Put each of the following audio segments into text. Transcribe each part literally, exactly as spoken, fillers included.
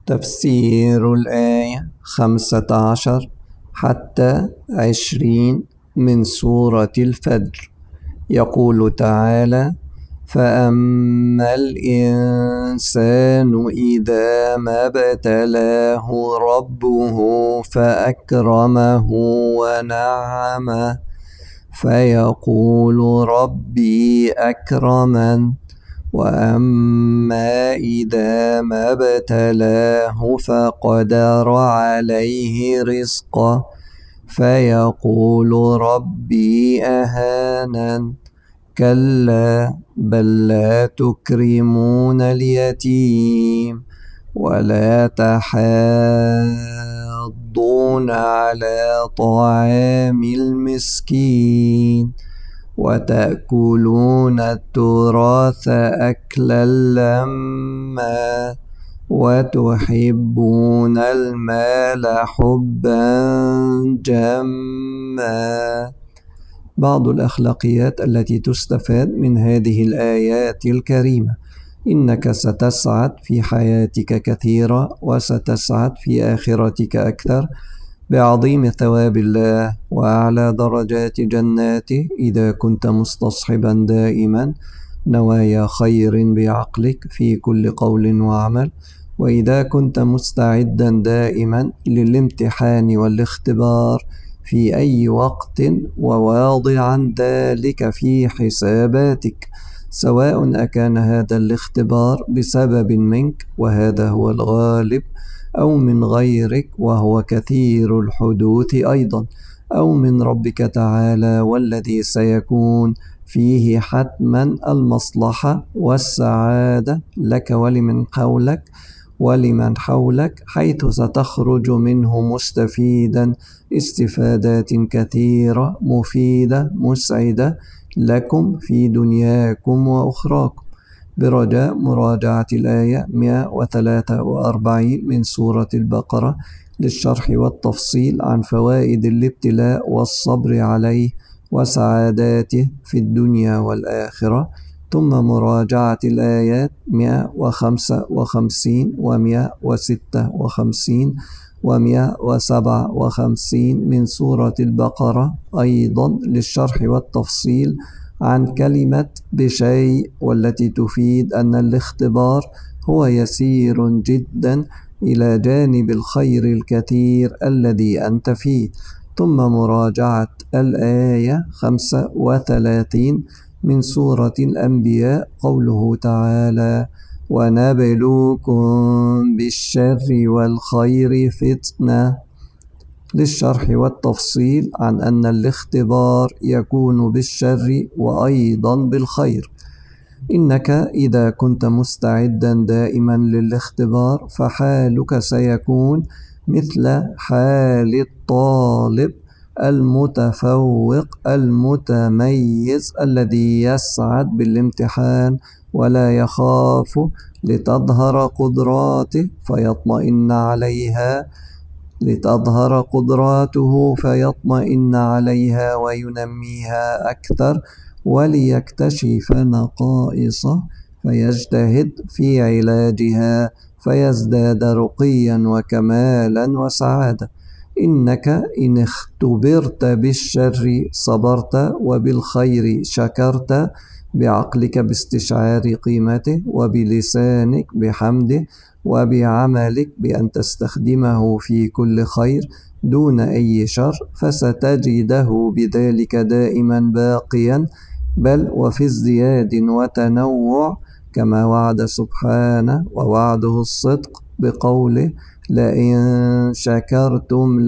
تفسير الآية خمسة عشر حتى عشرين من سورة الفجر. يقول تعالى: فأما الإنسان إذا ما ابتلاه ربه فأكرمه ونعمه فيقول ربي أكرمن وأما إذا ما ابتلاه فقدر عليه رزقه فيقول ربي أهانن كلا بل لا تكرمون اليتيم ولا تحاضون على طعام المسكين وتأكلون التراث أكلا لما وتحبون المال حبا جما. بعض الأخلاقيات التي تستفاد من هذه الآيات الكريمة: إنك ستسعد في حياتك كثيرا وستسعد في آخرتك أكثر بعظيم ثواب الله وأعلى درجات جناته إذا كنت مستصحبا دائما نوايا خير بعقلك في كل قول وعمل، وإذا كنت مستعدا دائما للامتحان والاختبار في أي وقت وواضعا ذلك في حساباتك، سواء أكان هذا الاختبار بسبب منك وهذا هو الغالب، أو من غيرك وهو كثير الحدوث أيضا، أو من ربك تعالى والذي سيكون فيه حتما المصلحة والسعادة لك ولمن حولك ولمن حولك، حيث ستخرج منه مستفيدا استفادات كثيرة مفيدة مسعدة لكم في دنياكم وأخراكم. برجاء مراجعة الآية مئة وثلاثة وأربعين من سورة البقرة للشرح والتفصيل عن فوائد الابتلاء والصبر عليه وسعاداته في الدنيا والآخرة، ثم مراجعة الآيات مئة وخمسة وخمسين ومئة وستة وخمسين ومئة وسبعة وخمسين من سورة البقرة أيضا للشرح والتفصيل عن كلمة بشيء، والتي تفيد أن الاختبار هو يسير جدا إلى جانب الخير الكثير الذي أنت فيه، ثم مراجعة الآية خمسة وثلاثين من سورة الأنبياء قوله تعالى: ونبلوكم بالشر والخير فتنة، للشرح والتفصيل عن أن الاختبار يكون بالشر وأيضا بالخير. إنك إذا كنت مستعدا دائما للاختبار فحالك سيكون مثل حال الطالب المتفوق المتميز الذي يسعد بالامتحان ولا يخاف لتظهر قدراته فيطمئن عليها لتظهر قدراته فيطمئن عليها وينميها أكثر وليكتشف نقائصه فيجتهد في علاجها فيزداد رقيا وكمالا وسعادة. إنك إن اختبرت بالشر صبرت وبالخير شكرت، بعقلك باستشعار قيمته وبلسانك بحمده وبعملك بأن تستخدمه في كل خير دون أي شر، فستجده بذلك دائما باقيا بل وفي ازدياد وتنوع، كما وعد سبحانه ووعده الصدق بقوله: لئن شكرتم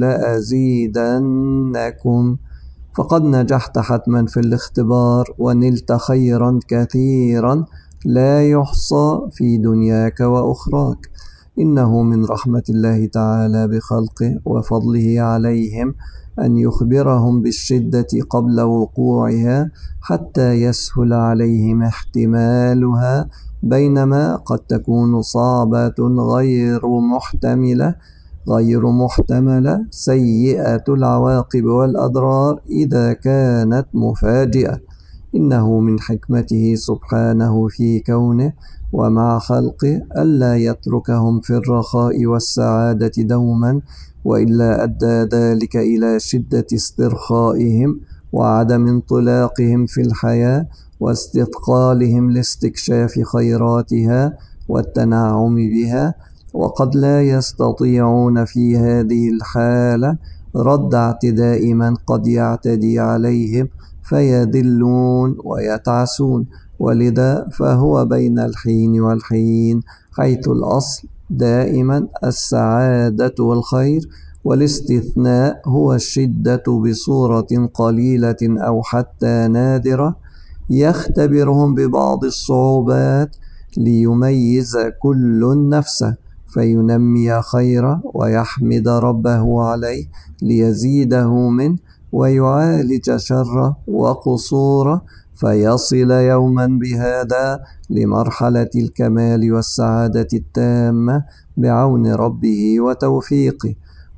لأزيدنكم. فقد نجحت حتما في الاختبار ونلت خيرا كثيرا لا يحصى في دنياك وأخراك. إنه من رحمة الله تعالى بخلقه وفضله عليهم أن يخبرهم بالشدة قبل وقوعها حتى يسهل عليهم احتمالها، بينما قد تكون صعبة غير محتملة غير محتملة سيئة العواقب والأضرار إذا كانت مفاجئة. إنه من حكمته سبحانه في كونه ومع خلقه ألا يتركهم في الرخاء والسعادة دوما، وإلا أدى ذلك إلى شدة استرخائهم وعدم انطلاقهم في الحياة واستثقالهم لاستكشاف خيراتها والتنعم بها، وقد لا يستطيعون في هذه الحالة رد اعتداء من قد يعتدي عليهم فيذلون ويتعسون، ولذا فهو بين الحين والحين، حيث الأصل دائما السعادة والخير، والاستثناء هو الشدة بصورة قليلة أو حتى نادرة يختبرهم ببعض الصعوبات ليميز كل نفسه فينمي خيره ويحمد ربه عليه ليزيده منه، ويعالج شره وقصوره فيصل يوما بهذا لمرحلة الكمال والسعادة التامة بعون ربه وتوفيقه.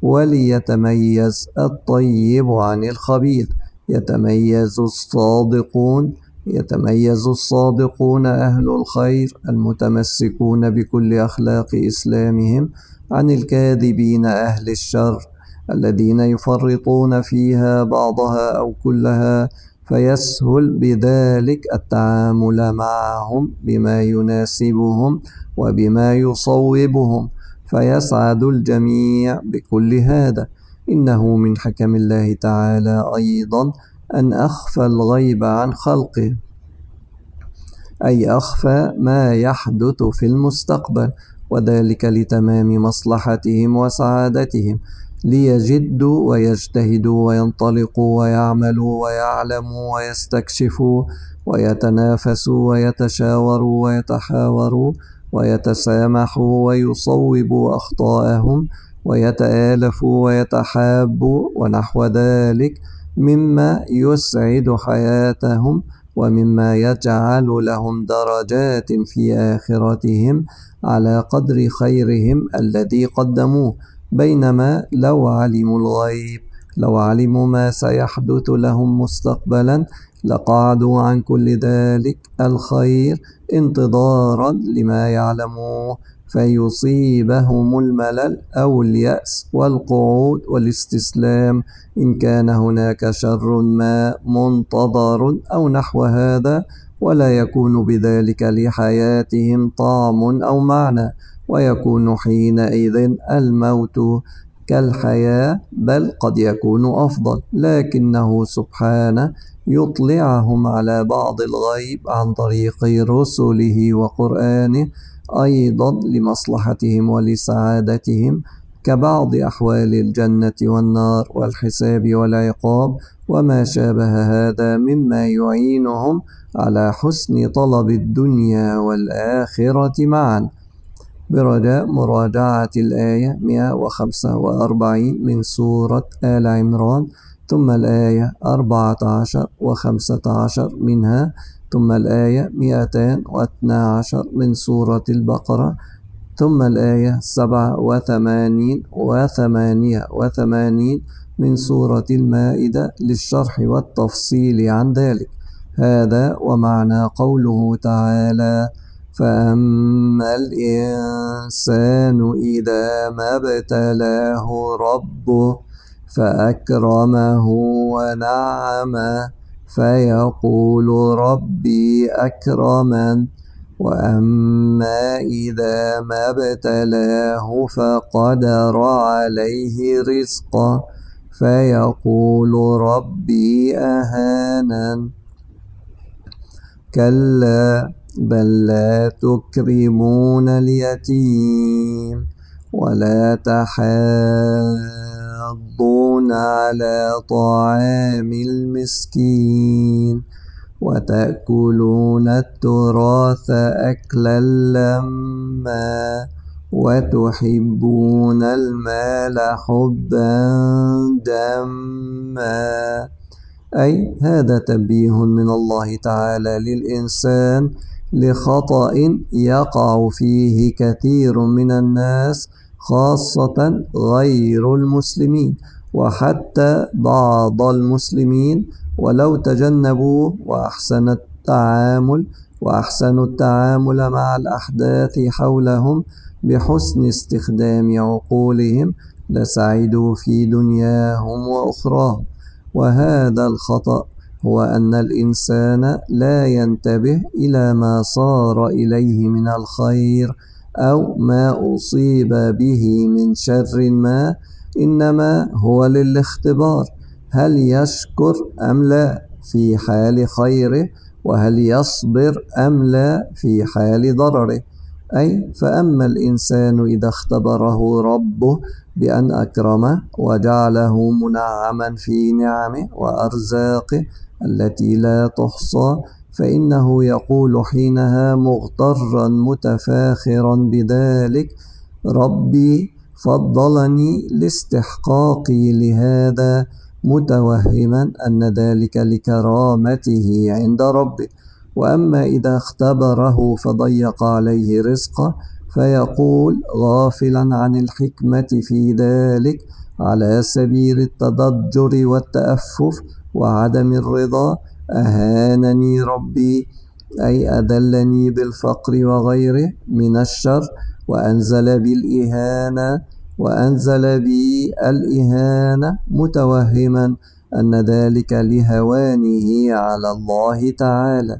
وليتميز الطيب عن الخبيث، يتميز الصادقون يتميز الصادقون أهل الخير المتمسكون بكل أخلاق إسلامهم عن الكاذبين أهل الشر الذين يفرطون فيها بعضها أو كلها، فيسهل بذلك التعامل معهم بما يناسبهم وبما يصوبهم، فيسعد الجميع بكل هذا. إنه من حكم الله تعالى أيضا أن أخفى الغيب عن خلقه، أي أخفى ما يحدث في المستقبل، وذلك لتمام مصلحتهم وسعادتهم، ليجدوا ويجتهدوا وينطلقوا ويعملوا ويعلموا ويستكشفوا ويتنافسوا ويتشاوروا ويتحاوروا ويتسامحوا ويصوبوا أخطاءهم ويتآلفوا ويتحابوا ونحو ذلك مما يسعد حياتهم ومما يجعل لهم درجات في آخرتهم على قدر خيرهم الذي قدموه. بينما لو علموا الغيب، لو علموا ما سيحدث لهم مستقبلا، لقعدوا عن كل ذلك الخير انتظارا لما يعلموه فيصيبهم الملل أو اليأس والقعود والاستسلام إن كان هناك شر ما منتظر أو نحو هذا، ولا يكون بذلك لحياتهم طعم أو معنى، ويكون حينئذ الموت كالحياة بل قد يكون أفضل. لكنه سبحانه يطلعهم على بعض الغيب عن طريق رسله وقرآنه أيضا لمصلحتهم ولسعادتهم، كبعض أحوال الجنة والنار والحساب والعقاب وما شابه هذا مما يعينهم على حسن طلب الدنيا والآخرة معا. برجاء مراجعة الآية مئة وخمسة وأربعين من سورة آل عمران، ثم الآية أربعة عشر وخمسة عشر منها، ثم الآية مئتان واثنى عشر من سورة البقرة، ثم الآية سبعة وثمانين وثمانية وثمانين من سورة المائدة للشرح والتفصيل عن ذلك. هذا ومعنى قوله تعالى: فأما الإنسان إذا ما ابتلاه ربه فأكرمه ونعمه فيقول ربي أكرمن، وأما إذا ما ابتلاه فقدر عليه رزقه فيقول ربي أهانن. كلا بل لا تكرمون اليتيم ولا تحاضون على طعام المسكين وتأكلون التراث أكلا لما وتحبون المال حبا جما. أي هذا تنبيه من الله تعالى للإنسان لخطأ يقع فيه كثير من الناس، خاصة غير المسلمين وحتى بعض المسلمين، ولو تجنبوا وأحسن التعامل وأحسنوا التعامل مع الأحداث حولهم بحسن استخدام عقولهم لسعدوا في دنياهم وأخراهم. وهذا الخطأ هو أن الإنسان لا ينتبه إلى ما صار إليه من الخير أو ما أصيب به من شر ما، إنما هو للاختبار، هل يشكر أم لا في حال خيره، وهل يصبر أم لا في حال ضرره. أي فأما الإنسان إذا اختبره ربه بأن أكرمه وجعله منعما في نعمه وأرزاقه التي لا تحصى، فإنه يقول حينها مغترا متفاخرا بذلك: ربي فضلني لاستحقاقي لهذا، متوهما أن ذلك لكرامته عند ربه. وأما إذا اختبره فضيق عليه رزقه فيقول غافلا عن الحكمة في ذلك على سبيل التضجر والتأفف وعدم الرضا: أهانني ربي، أي أذلني بالفقر وغيره من الشر، وأنزل بي الإهانة وأنزل بي الإهانة متوهما أن ذلك لهوانه على الله تعالى.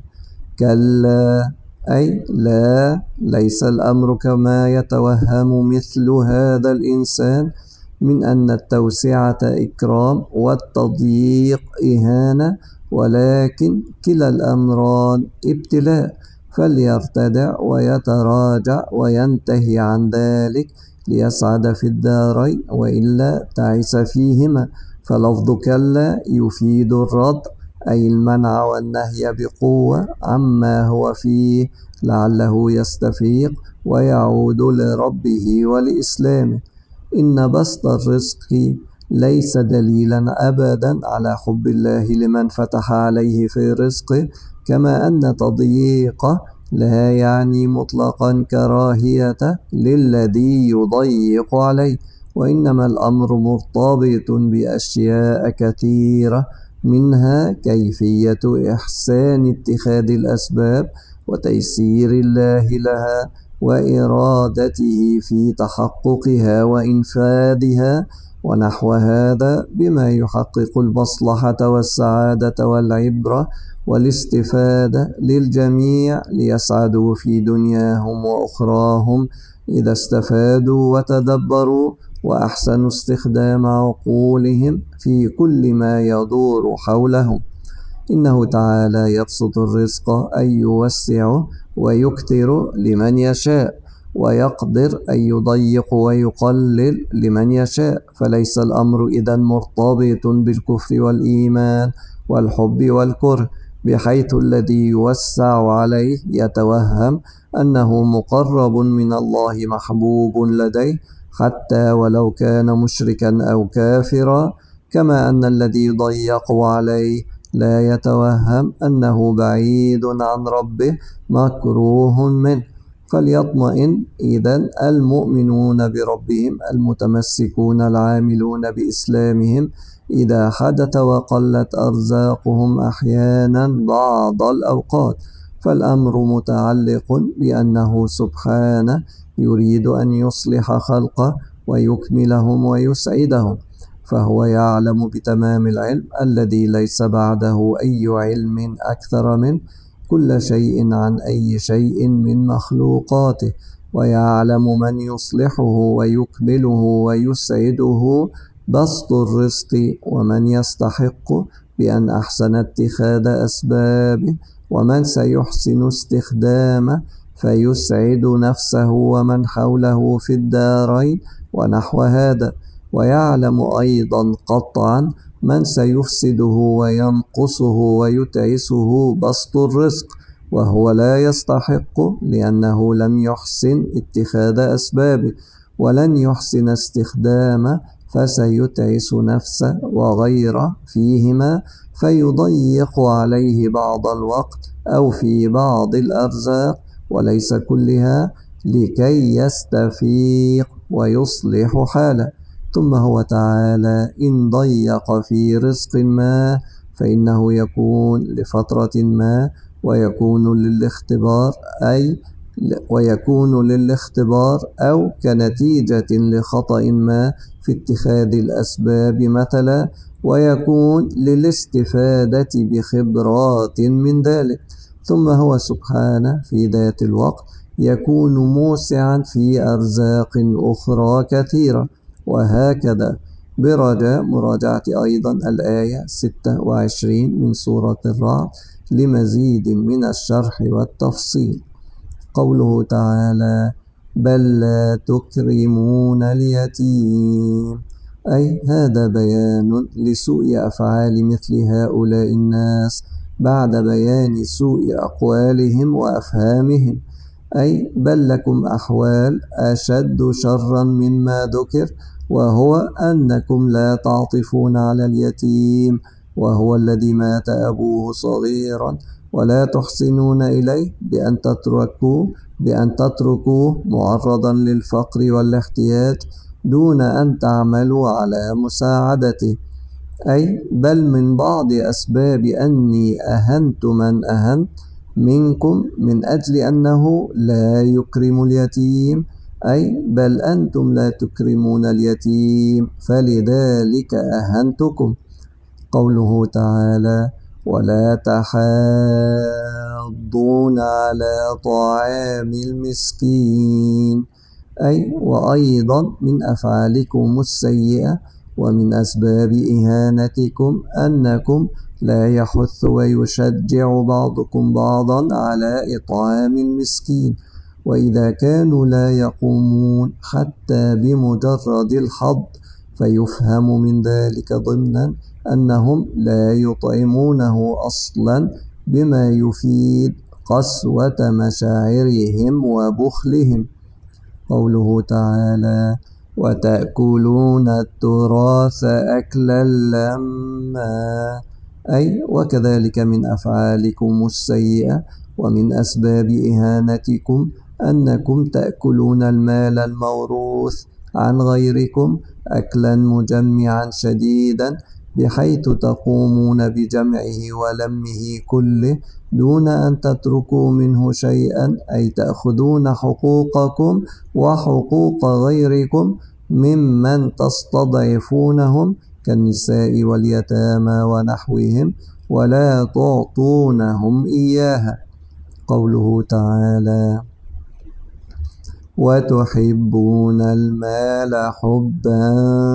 كلا، أي لا، ليس الأمر كما يتوهم مثل هذا الإنسان من أن التوسعة إكرام والتضييق إهانة، ولكن كلا الأمران ابتلاء، فليرتدع ويتراجع وينتهي عن ذلك ليسعد في الدارين، وإلا تعس فيهما. فلفظ كلا يفيد الرد، أي المنع والنهي بقوة عما هو فيه لعله يستفيق ويعود لربه ولإسلامه. إن بسط الرزق ليس دليلا أبدا على حب الله لمن فتح عليه في رزقه، كما أن تضييقه لا يعني مطلقا كراهيته للذي يضيق عليه، وإنما الأمر مرتبط بأشياء كثيرة، منها كيفية إحسان اتخاذ الأسباب وتيسير الله لها وإرادته في تحققها وإنفاذها ونحو هذا، بما يحقق المصلحة والسعادة والعبرة والاستفادة للجميع ليسعدوا في دنياهم وأخراهم إذا استفادوا وتدبروا وأحسنوا استخدام عقولهم في كل ما يدور حولهم. إنه تعالى يبسط الرزق أي يوسعه ويكثر لمن يشاء، ويقدر أن يضيق ويقلل لمن يشاء، فليس الأمر إذن مرتبط بالكفر والإيمان والحب والكره، بحيث الذي يوسع عليه يتوهم أنه مقرب من الله محبوب لديه حتى ولو كان مشركا أو كافرا، كما أن الذي يضيق عليه لا يتوهم أنه بعيد عن ربه مكروه منه. فليطمئن إذن المؤمنون بربهم المتمسكون العاملون بإسلامهم إذا حدث وقلت أرزاقهم أحيانا بعض الأوقات، فالأمر متعلق بأنه سبحانه يريد أن يصلح خلقه ويكملهم ويسعدهم، فهو يعلم بتمام العلم الذي ليس بعده أي علم أكثر منه كل شيء عن أي شيء من مخلوقاته، ويعلم من يصلحه ويكمله ويسعده بسط الرزق، ومن يستحق بأن أحسن اتخاذ أسبابه، ومن سيحسن استخدامه فيسعد نفسه ومن حوله في الدارين ونحو هذا. ويعلم أيضا قطعا من سيفسده وينقصه ويتعسه بسط الرزق، وهو لا يستحق لأنه لم يحسن اتخاذ أسبابه ولن يحسن استخدامه، فسيتعس نفسه وغيره فيهما، فيضيق عليه بعض الوقت أو في بعض الأرزاق وليس كلها، لكي يستفيق ويصلح حاله. ثم هو تعالى إن ضيق في رزق ما فإنه يكون لفترة ما، ويكون للاختبار أي ويكون للاختبار أو كنتيجة لخطأ ما في اتخاذ الأسباب مثلا، ويكون للاستفادة بخبرات من ذلك. ثم هو سبحانه في ذات الوقت يكون موسعا في أرزاق أخرى كثيرة. وهكذا برجاء مراجعة أيضا الآية ستة وعشرين من سورة الرعد لمزيد من الشرح والتفصيل. قوله تعالى: بل لا تكرمون اليتيم، أي هذا بيان لسوء أفعال مثل هؤلاء الناس بعد بيان سوء أقوالهم وأفهامهم. أي بل لكم أحوال أشد شرا مما ذكر، وهو أنكم لا تعطفون على اليتيم وهو الذي مات أبوه صغيرا، ولا تحسنون إليه بأن تتركوه بأن تتركوه معرضا للفقر والاحتياج دون أن تعملوا على مساعدته. أي بل من بعض أسباب أني أهنت من أهنت منكم من أجل أنه لا يكرم اليتيم، أي بل أنتم لا تكرمون اليتيم فلذلك أهنتكم. قوله تعالى: ولا تحاضون على طعام المسكين، أي وأيضا من أفعالكم السيئة ومن أسباب إهانتكم أنكم لا يحث ويشجع بعضكم بعضا على إطعام المسكين، وإذا كانوا لا يقومون حتى بمجرد الحظ فيفهم من ذلك ضمنا أنهم لا يطعمونه أصلا، بما يفيد قسوة مشاعرهم وبخلهم. قوله تعالى: وتأكلون التراث أكلا لما، أي وكذلك من أفعالكم السيئة ومن أسباب إهانتكم أنكم تأكلون المال الموروث عن غيركم أكلا مجمعا شديدا، بحيث تقومون بجمعه ولمه كله دون أن تتركوا منه شيئا، أي تأخذون حقوقكم وحقوق غيركم ممن تستضعفونهم كالنساء واليتامى ونحوهم ولا تعطونهم إياها. قوله تعالى: وتحبون المال حبا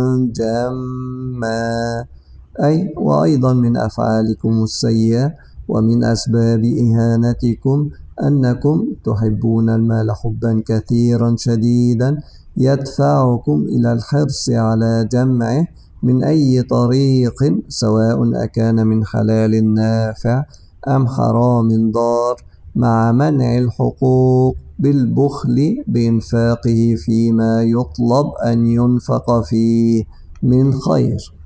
جما، أي وأيضا من أفعالكم السيئة ومن أسباب إهانتكم أنكم تحبون المال حبا كثيرا شديدا يدفعكم إلى الحرص على جمعه من أي طريق، سواء أكان من حلال نافع أم حرام ضار، مع منع الحقوق بالبخل بإنفاقه فيما يطلب أن ينفق فيه من خير.